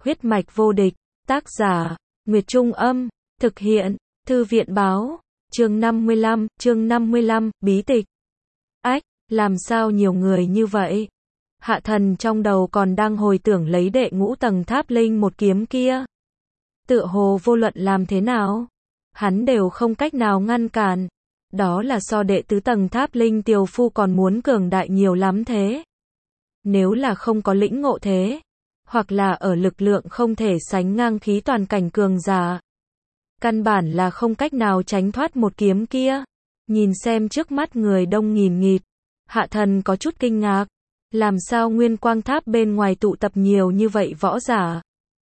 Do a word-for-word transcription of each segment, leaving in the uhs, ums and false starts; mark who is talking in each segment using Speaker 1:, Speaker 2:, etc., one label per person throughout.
Speaker 1: Huyết mạch vô địch, tác giả, Nguyệt Trung Âm, thực hiện, Thư viện Báo, chương năm mươi lăm, chương năm mươi lăm, bí tịch. Ách, làm sao nhiều người như vậy? Hạ Thần trong đầu còn đang hồi tưởng lấy đệ ngũ tầng tháp linh một kiếm kia. Tựa hồ vô luận làm thế nào, hắn đều không cách nào ngăn cản. Đó là so đệ tứ tầng tháp linh tiều phu còn muốn cường đại nhiều lắm thế. Nếu là không có lĩnh ngộ thế, hoặc là ở lực lượng không thể sánh ngang khí toàn cảnh cường giả, căn bản là không cách nào tránh thoát một kiếm kia. Nhìn xem trước mắt người đông nghìn nghịt, Hạ Thần có chút kinh ngạc. Làm sao Nguyên Quang Tháp bên ngoài tụ tập nhiều như vậy võ giả,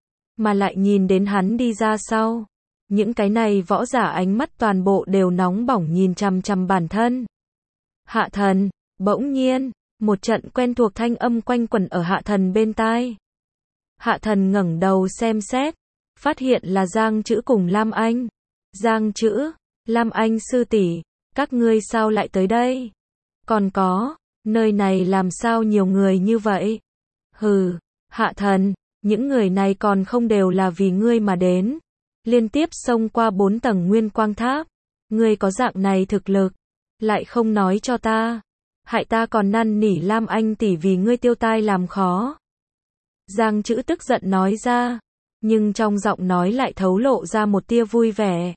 Speaker 1: mà lại nhìn đến hắn đi ra sau, những cái này võ giả ánh mắt toàn bộ đều nóng bỏng nhìn chằm chằm bản thân. Hạ Thần, bỗng nhiên, một trận quen thuộc thanh âm quanh quẩn ở Hạ Thần bên tai. Hạ Thần ngẩng đầu xem xét, phát hiện là Giang Chữ cùng Lam Anh. Giang Chữ, Lam Anh sư tỷ, các ngươi sao lại tới đây? Còn có, nơi này làm sao nhiều người như vậy? Hừ, Hạ Thần, những người này còn không đều là vì ngươi mà đến. Liên tiếp xông qua bốn tầng Nguyên Quang Tháp. Ngươi có dạng này thực lực, lại không nói cho ta. Hại ta còn năn nỉ Lam Anh tỷ vì ngươi tiêu tai làm khó. Giang Chữ tức giận nói ra, nhưng trong giọng nói lại thấu lộ ra một tia vui vẻ.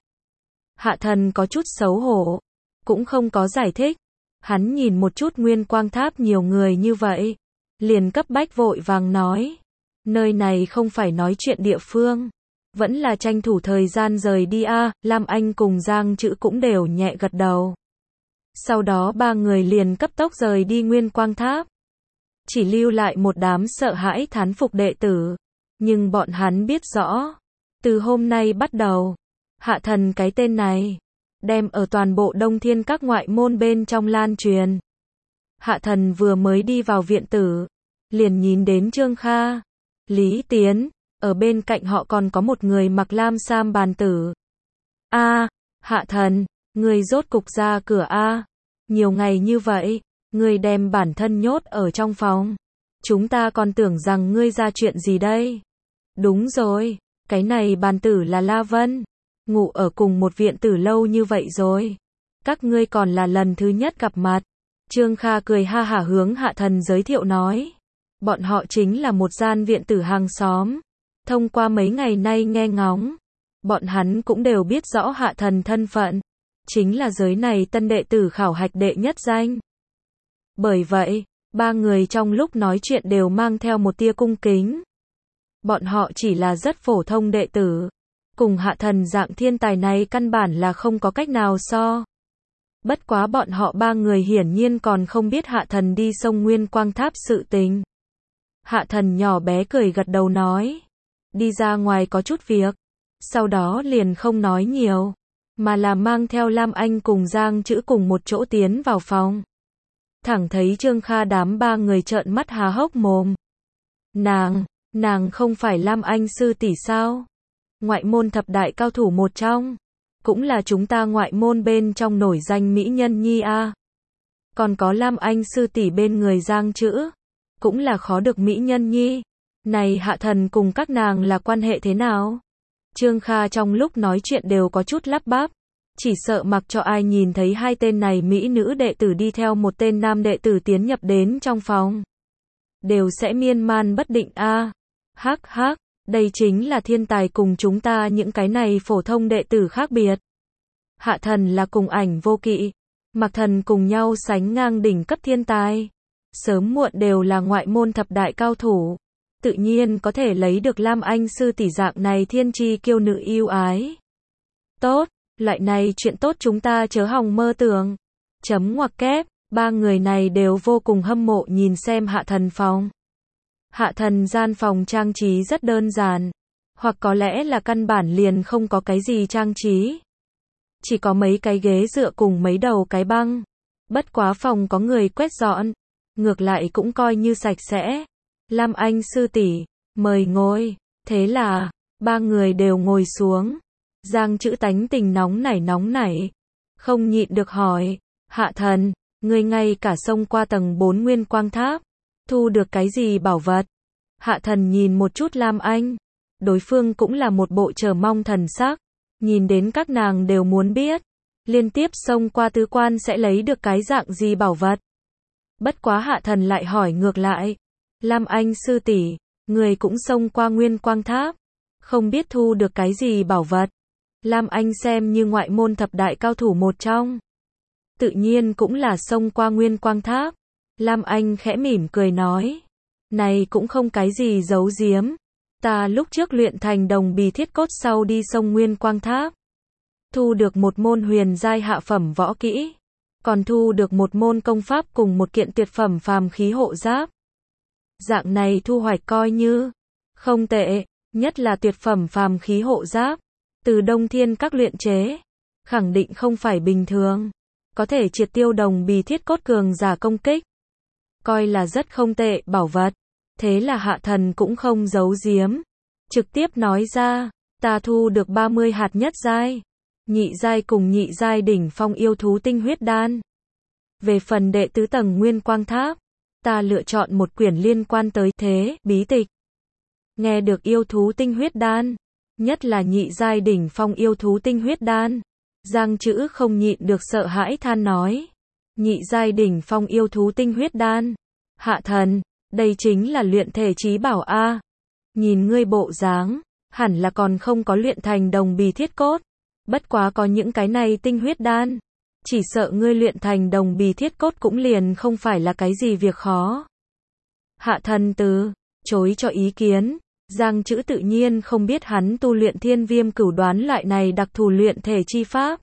Speaker 1: Hạ Thần có chút xấu hổ, cũng không có giải thích. Hắn nhìn một chút Nguyên Quang Tháp nhiều người như vậy, liền cấp bách vội vàng nói, nơi này không phải nói chuyện địa phương, vẫn là tranh thủ thời gian rời đi a. À. Lam Anh cùng Giang Chữ cũng đều nhẹ gật đầu. Sau đó ba người liền cấp tốc rời đi Nguyên Quang Tháp, chỉ lưu lại một đám sợ hãi thán phục đệ tử. Nhưng bọn hắn biết rõ, từ hôm nay bắt đầu, Hạ Thần cái tên này đem ở toàn bộ Đông Thiên các ngoại môn bên trong lan truyền. Hạ Thần vừa mới đi vào viện tử, liền nhìn đến Trương Kha, Lý Tiến, ở bên cạnh họ còn có một người mặc lam sam bàn tử. A, à, Hạ Thần, ngươi rốt cục ra cửa a. À. Nhiều ngày như vậy, ngươi đem bản thân nhốt ở trong phòng. Chúng ta còn tưởng rằng ngươi ra chuyện gì đây. Đúng rồi, cái này bàn tử là La Vân. Ngủ ở cùng một viện tử lâu như vậy rồi. Các ngươi còn là lần thứ nhất gặp mặt. Trương Kha cười ha hả hướng Hạ Thần giới thiệu nói. Bọn họ chính là một gian viện tử hàng xóm. Thông qua mấy ngày nay nghe ngóng, bọn hắn cũng đều biết rõ Hạ Thần thân phận. Chính là giới này tân đệ tử khảo hạch đệ nhất danh. Bởi vậy, ba người trong lúc nói chuyện đều mang theo một tia cung kính. Bọn họ chỉ là rất phổ thông đệ tử. Cùng Hạ Thần dạng thiên tài này căn bản là không có cách nào so. Bất quá bọn họ ba người hiển nhiên còn không biết Hạ Thần đi sông Nguyên Quang Tháp sự tình. Hạ Thần nhỏ bé cười gật đầu nói. Đi ra ngoài có chút việc. Sau đó liền không nói nhiều, mà là mang theo Lam Anh cùng Giang Chữ cùng một chỗ tiến vào phòng. Thẳng thấy Trương Kha đám ba người trợn mắt há hốc mồm. Nàng, nàng không phải Lam Anh sư tỷ sao? Ngoại môn thập đại cao thủ một trong, cũng là chúng ta ngoại môn bên trong nổi danh mỹ nhân nhi a. À. Còn có Lam Anh sư tỷ bên người Giang Chữ, cũng là khó được mỹ nhân nhi. Này Hạ Thần cùng các nàng là quan hệ thế nào? Trương Kha trong lúc nói chuyện đều có chút lắp bắp, chỉ sợ mặc cho ai nhìn thấy hai tên này mỹ nữ đệ tử đi theo một tên nam đệ tử tiến nhập đến trong phòng, đều sẽ miên man bất định a. À. Hắc hắc. Đây chính là thiên tài cùng chúng ta những cái này phổ thông đệ tử khác biệt. Hạ Thần là cùng Ảnh Vô Kỵ, Mạc Thần cùng nhau sánh ngang đỉnh cấp thiên tài. Sớm muộn đều là ngoại môn thập đại cao thủ. Tự nhiên có thể lấy được Lam Anh sư tỷ dạng này thiên chi kiêu nữ yêu ái. Tốt, loại này chuyện tốt chúng ta chớ hòng mơ tưởng. Chấm ngoặc kép, ba người này đều vô cùng hâm mộ nhìn xem Hạ Thần phòng. Hạ Thần gian phòng trang trí rất đơn giản, hoặc có lẽ là căn bản liền không có cái gì trang trí. Chỉ có mấy cái ghế dựa cùng mấy đầu cái băng. Bất quá phòng có người quét dọn, ngược lại cũng coi như sạch sẽ. Lam Anh sư tỷ, mời ngồi. Thế là, ba người đều ngồi xuống. Giang Chữ tánh tình nóng nảy nóng nảy, không nhịn được hỏi, Hạ Thần, ngươi ngay cả xông qua tầng bốn Nguyên Quang Tháp, thu được cái gì bảo vật? Hạ Thần nhìn một chút Lam Anh, đối phương cũng là một bộ chờ mong thần sắc, nhìn đến các nàng đều muốn biết, liên tiếp xông qua tứ quan sẽ lấy được cái dạng gì bảo vật. Bất quá Hạ Thần lại hỏi ngược lại, Lam Anh sư tỷ, người cũng xông qua Nguyên Quang Tháp, không biết thu được cái gì bảo vật. Lam Anh xem như ngoại môn thập đại cao thủ một trong, tự nhiên cũng là xông qua Nguyên Quang Tháp. Lam Anh khẽ mỉm cười nói, này cũng không cái gì giấu giếm, ta lúc trước luyện thành đồng bì thiết cốt sau đi sông Nguyên Quang Tháp, thu được một môn huyền giai hạ phẩm võ kỹ, còn thu được một môn công pháp cùng một kiện tuyệt phẩm phàm khí hộ giáp. Dạng này thu hoạch coi như không tệ, nhất là tuyệt phẩm phàm khí hộ giáp, từ Đông Thiên Các luyện chế, khẳng định không phải bình thường, có thể triệt tiêu đồng bì thiết cốt cường giả công kích, coi là rất không tệ bảo vật. Thế là Hạ Thần cũng không giấu giếm, trực tiếp nói ra, ta thu được ba mươi hạt nhất giai, nhị giai cùng nhị giai đỉnh phong yêu thú tinh huyết đan. Về phần đệ tứ tầng Nguyên Quang Tháp, ta lựa chọn một quyển liên quan tới thế bí tịch. Nghe được yêu thú tinh huyết đan, nhất là nhị giai đỉnh phong yêu thú tinh huyết đan, Giang Chữ không nhịn được sợ hãi than nói, nhị giai đỉnh phong yêu thú tinh huyết đan, Hạ Thần, đây chính là luyện thể chí bảo a. Nhìn ngươi bộ dáng, hẳn là còn không có luyện thành đồng bì thiết cốt, bất quá có những cái này tinh huyết đan, chỉ sợ ngươi luyện thành đồng bì thiết cốt cũng liền không phải là cái gì việc khó. Hạ Thần từ chối cho ý kiến, Giang Chữ tự nhiên không biết hắn tu luyện Thiên Viêm Cửu Đoán loại này đặc thù luyện thể chi pháp,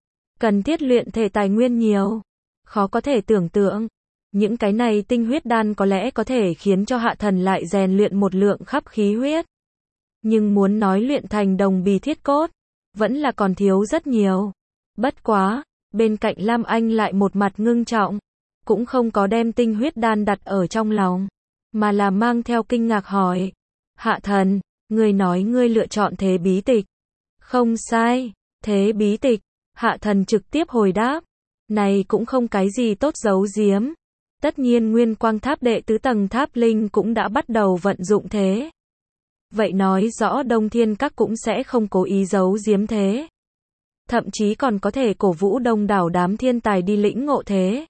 Speaker 1: cần thiết luyện thể tài nguyên nhiều, khó có thể tưởng tượng. Những cái này tinh huyết đan có lẽ có thể khiến cho Hạ Thần lại rèn luyện một lượng khắp khí huyết, nhưng muốn nói luyện thành đồng bì thiết cốt, vẫn là còn thiếu rất nhiều. Bất quá, bên cạnh Lam Anh lại một mặt ngưng trọng, cũng không có đem tinh huyết đan đặt ở trong lòng, mà là mang theo kinh ngạc hỏi, Hạ Thần, ngươi nói ngươi lựa chọn thế bí tịch. Không sai, thế bí tịch. Hạ Thần trực tiếp hồi đáp, này cũng không cái gì tốt giấu giếm. Tất nhiên Nguyên Quang Tháp đệ tứ tầng tháp linh cũng đã bắt đầu vận dụng thế. Vậy nói rõ Đông Thiên Các cũng sẽ không cố ý giấu giếm thế. Thậm chí còn có thể cổ vũ đông đảo đám thiên tài đi lĩnh ngộ thế.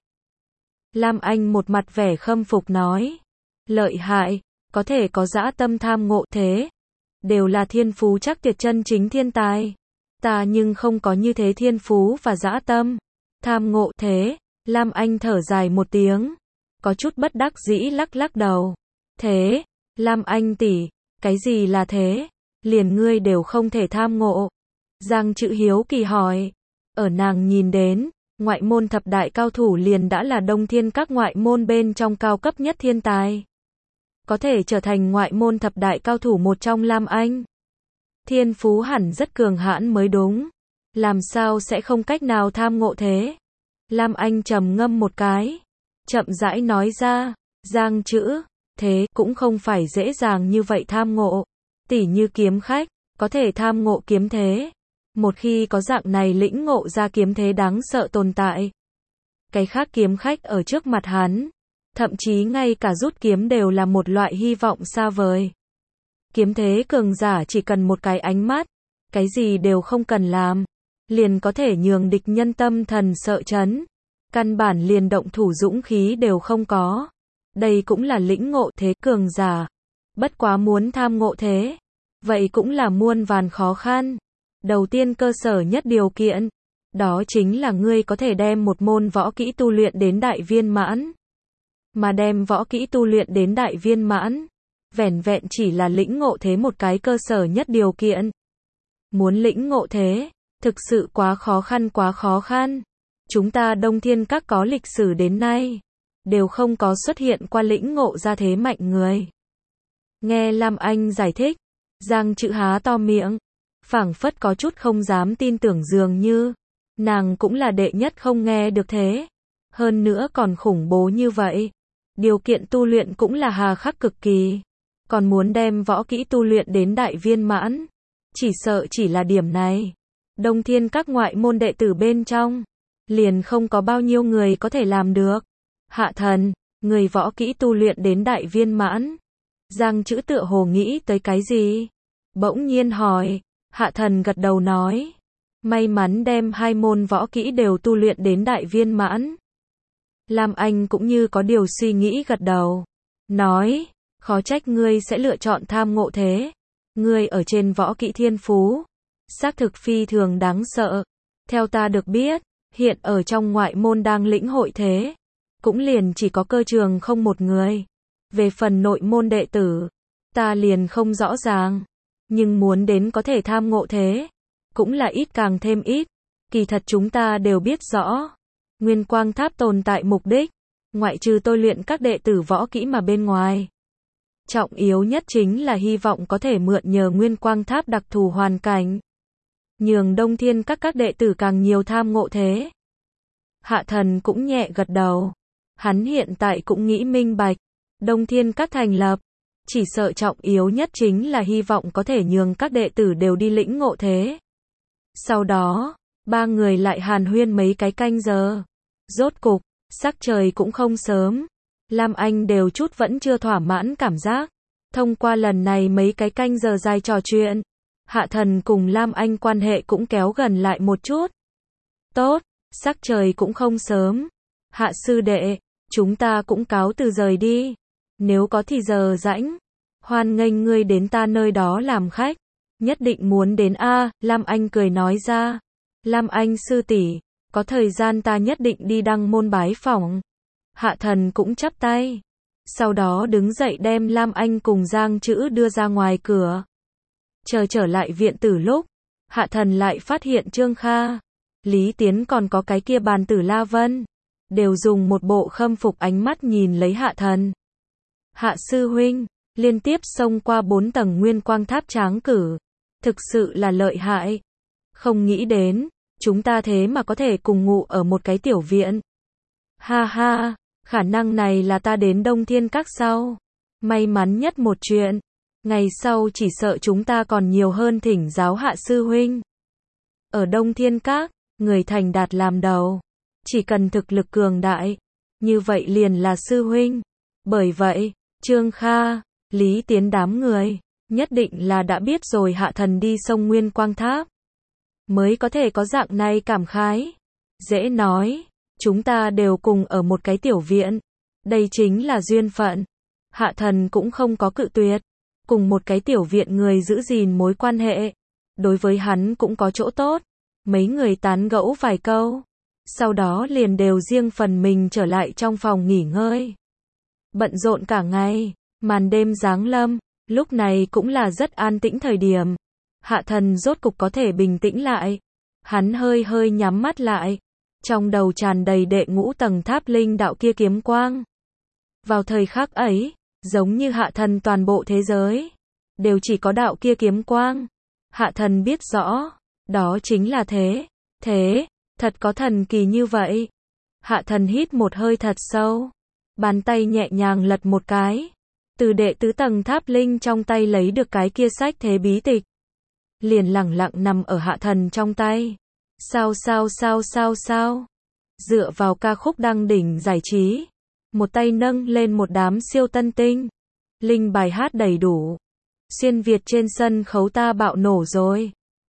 Speaker 1: Lam Anh một mặt vẻ khâm phục nói, lợi hại, có thể có dã tâm tham ngộ thế. Đều là thiên phú chắc tuyệt chân chính thiên tài. Ta nhưng không có như thế thiên phú và dã tâm. Tham ngộ thế. Lam Anh thở dài một tiếng, có chút bất đắc dĩ lắc lắc đầu. Thế, Lam Anh tỷ, cái gì là thế? Liền ngươi đều không thể tham ngộ. Giang Chữ hiếu kỳ hỏi. Ở nàng nhìn đến, ngoại môn thập đại cao thủ liền đã là Đông Thiên Các ngoại môn bên trong cao cấp nhất thiên tài. Có thể trở thành ngoại môn thập đại cao thủ một trong Lam Anh. Thiên phú hẳn rất cường hãn mới đúng. Làm sao sẽ không cách nào tham ngộ thế? Lam Anh trầm ngâm một cái, chậm rãi nói ra, Giang Chữ, thế cũng không phải dễ dàng như vậy tham ngộ. Tỉ như kiếm khách, có thể tham ngộ kiếm thế. Một khi có dạng này lĩnh ngộ ra kiếm thế đáng sợ tồn tại, cái khác kiếm khách ở trước mặt hắn, thậm chí ngay cả rút kiếm đều là một loại hy vọng xa vời. Kiếm thế cường giả chỉ cần một cái ánh mắt, cái gì đều không cần làm, liền có thể nhường địch nhân tâm thần sợ chấn, căn bản liền động thủ dũng khí đều không có. Đây cũng là lĩnh ngộ thế cường giả. Bất quá muốn tham ngộ thế, vậy cũng là muôn vàn khó khăn. Đầu tiên cơ sở nhất điều kiện, đó chính là ngươi có thể đem một môn võ kỹ tu luyện đến đại viên mãn. Mà đem võ kỹ tu luyện đến đại viên mãn, vẻn vẹn chỉ là lĩnh ngộ thế một cái cơ sở nhất điều kiện. Muốn lĩnh ngộ thế, thực sự quá khó khăn quá khó khăn. Chúng ta Đông Thiên Các có lịch sử đến nay, đều không có xuất hiện qua lĩnh ngộ ra thế mạnh người. Nghe Lam Anh giải thích, Giang Chữ há to miệng, phảng phất có chút không dám tin tưởng dường như, nàng cũng là đệ nhất không nghe được thế. Hơn nữa còn khủng bố như vậy. Điều kiện tu luyện cũng là hà khắc cực kỳ. Còn muốn đem võ kỹ tu luyện đến đại viên mãn, chỉ sợ chỉ là điểm này. Đông Thiên Các ngoại môn đệ tử bên trong, liền không có bao nhiêu người có thể làm được. Hạ Thần, người võ kỹ tu luyện đến đại viên mãn. Giang Chữ tựa hồ nghĩ tới cái gì, Bỗng nhiên hỏi, Hạ Thần gật đầu nói. May mắn đem hai môn võ kỹ đều tu luyện đến đại viên mãn. Lam Anh cũng như có điều suy nghĩ gật đầu. Nói, khó trách ngươi sẽ lựa chọn tham ngộ thế. Ngươi ở trên võ kỹ thiên phú. Xác thực phi thường đáng sợ. Theo ta được biết, hiện ở trong ngoại môn đang lĩnh hội thế. Cũng liền chỉ có Cơ Trường không một người. Về phần nội môn đệ tử, ta liền không rõ ràng. Nhưng muốn đến có thể tham ngộ thế, cũng là ít càng thêm ít. Kỳ thật chúng ta đều biết rõ. Nguyên Quang Tháp tồn tại mục đích, ngoại trừ tôi luyện các đệ tử võ kỹ mà bên ngoài. Trọng yếu nhất chính là hy vọng có thể mượn nhờ Nguyên Quang Tháp đặc thù hoàn cảnh. Nhường Đông Thiên các các đệ tử càng nhiều tham ngộ thế. Hạ Thần cũng nhẹ gật đầu. Hắn hiện tại cũng nghĩ minh bạch. Đông Thiên các thành lập. Chỉ sợ trọng yếu nhất chính là hy vọng có thể nhường các đệ tử đều đi lĩnh ngộ thế. Sau đó, ba người lại hàn huyên mấy cái canh giờ. Rốt cục, sắc trời cũng không sớm. Lam Anh đều chút vẫn chưa thỏa mãn cảm giác. Thông qua lần này mấy cái canh giờ dài trò chuyện, Hạ Thần cùng Lam Anh quan hệ cũng kéo gần lại một chút. Tốt, sắc trời cũng không sớm. Hạ sư đệ, chúng ta cũng cáo từ rời đi. Nếu có thì giờ rãnh, hoan nghênh ngươi đến ta nơi đó làm khách. Nhất định muốn đến a, Lam Anh cười nói ra. Lam Anh sư tỷ, có thời gian ta nhất định đi Đăng Môn bái phỏng. Hạ Thần cũng chắp tay. Sau đó đứng dậy đem Lam Anh cùng Giang Chữ đưa ra ngoài cửa. Chờ trở lại viện tử lúc, Hạ Thần lại phát hiện Trương Kha, Lý Tiến còn có cái kia bàn tử La Vân, đều dùng một bộ khâm phục ánh mắt nhìn lấy Hạ Thần. Hạ sư huynh, liên tiếp xông qua bốn tầng Nguyên Quang Tháp tráng cử, thực sự là lợi hại. Không nghĩ đến, chúng ta thế mà có thể cùng ngủ ở một cái tiểu viện. Ha ha, khả năng này là ta đến Đông Thiên các sau. May mắn nhất một chuyện, ngày sau chỉ sợ chúng ta còn nhiều hơn thỉnh giáo Hạ sư huynh. Ở Đông Thiên các, người thành đạt làm đầu, chỉ cần thực lực cường đại, như vậy liền là sư huynh. Bởi vậy, Trương Kha, Lý Tiến đám người, nhất định là đã biết rồi Hạ Thần đi sông Nguyên Quang Tháp, mới có thể có dạng này cảm khái. Dễ nói, chúng ta đều cùng ở một cái tiểu viện, đây chính là duyên phận. Hạ Thần cũng không có cự tuyệt, cùng một cái tiểu viện người giữ gìn mối quan hệ, đối với hắn cũng có chỗ tốt. Mấy người tán gẫu vài câu, sau đó liền đều riêng phần mình trở lại trong phòng nghỉ ngơi. Bận rộn cả ngày, màn đêm giáng lâm, lúc này cũng là rất an tĩnh thời điểm. Hạ Thần rốt cục có thể bình tĩnh lại. Hắn hơi hơi nhắm mắt lại, trong đầu tràn đầy đệ ngũ tầng tháp linh đạo kia kiếm quang. Vào thời khắc ấy, giống như Hạ Thần toàn bộ thế giới, đều chỉ có đạo kia kiếm quang. Hạ Thần biết rõ, đó chính là thế. Thế, thật có thần kỳ như vậy. Hạ Thần hít một hơi thật sâu, bàn tay nhẹ nhàng lật một cái, từ đệ tứ tầng tháp linh trong tay lấy được cái kia sách thế bí tịch, liền lẳng lặng nằm ở Hạ Thần trong tay. Sao sao sao sao sao, dựa vào ca khúc đăng đỉnh giải trí, một tay nâng lên một đám siêu tân tinh, linh bài hát đầy đủ, xuyên Việt trên sân khấu ta bạo nổ rồi.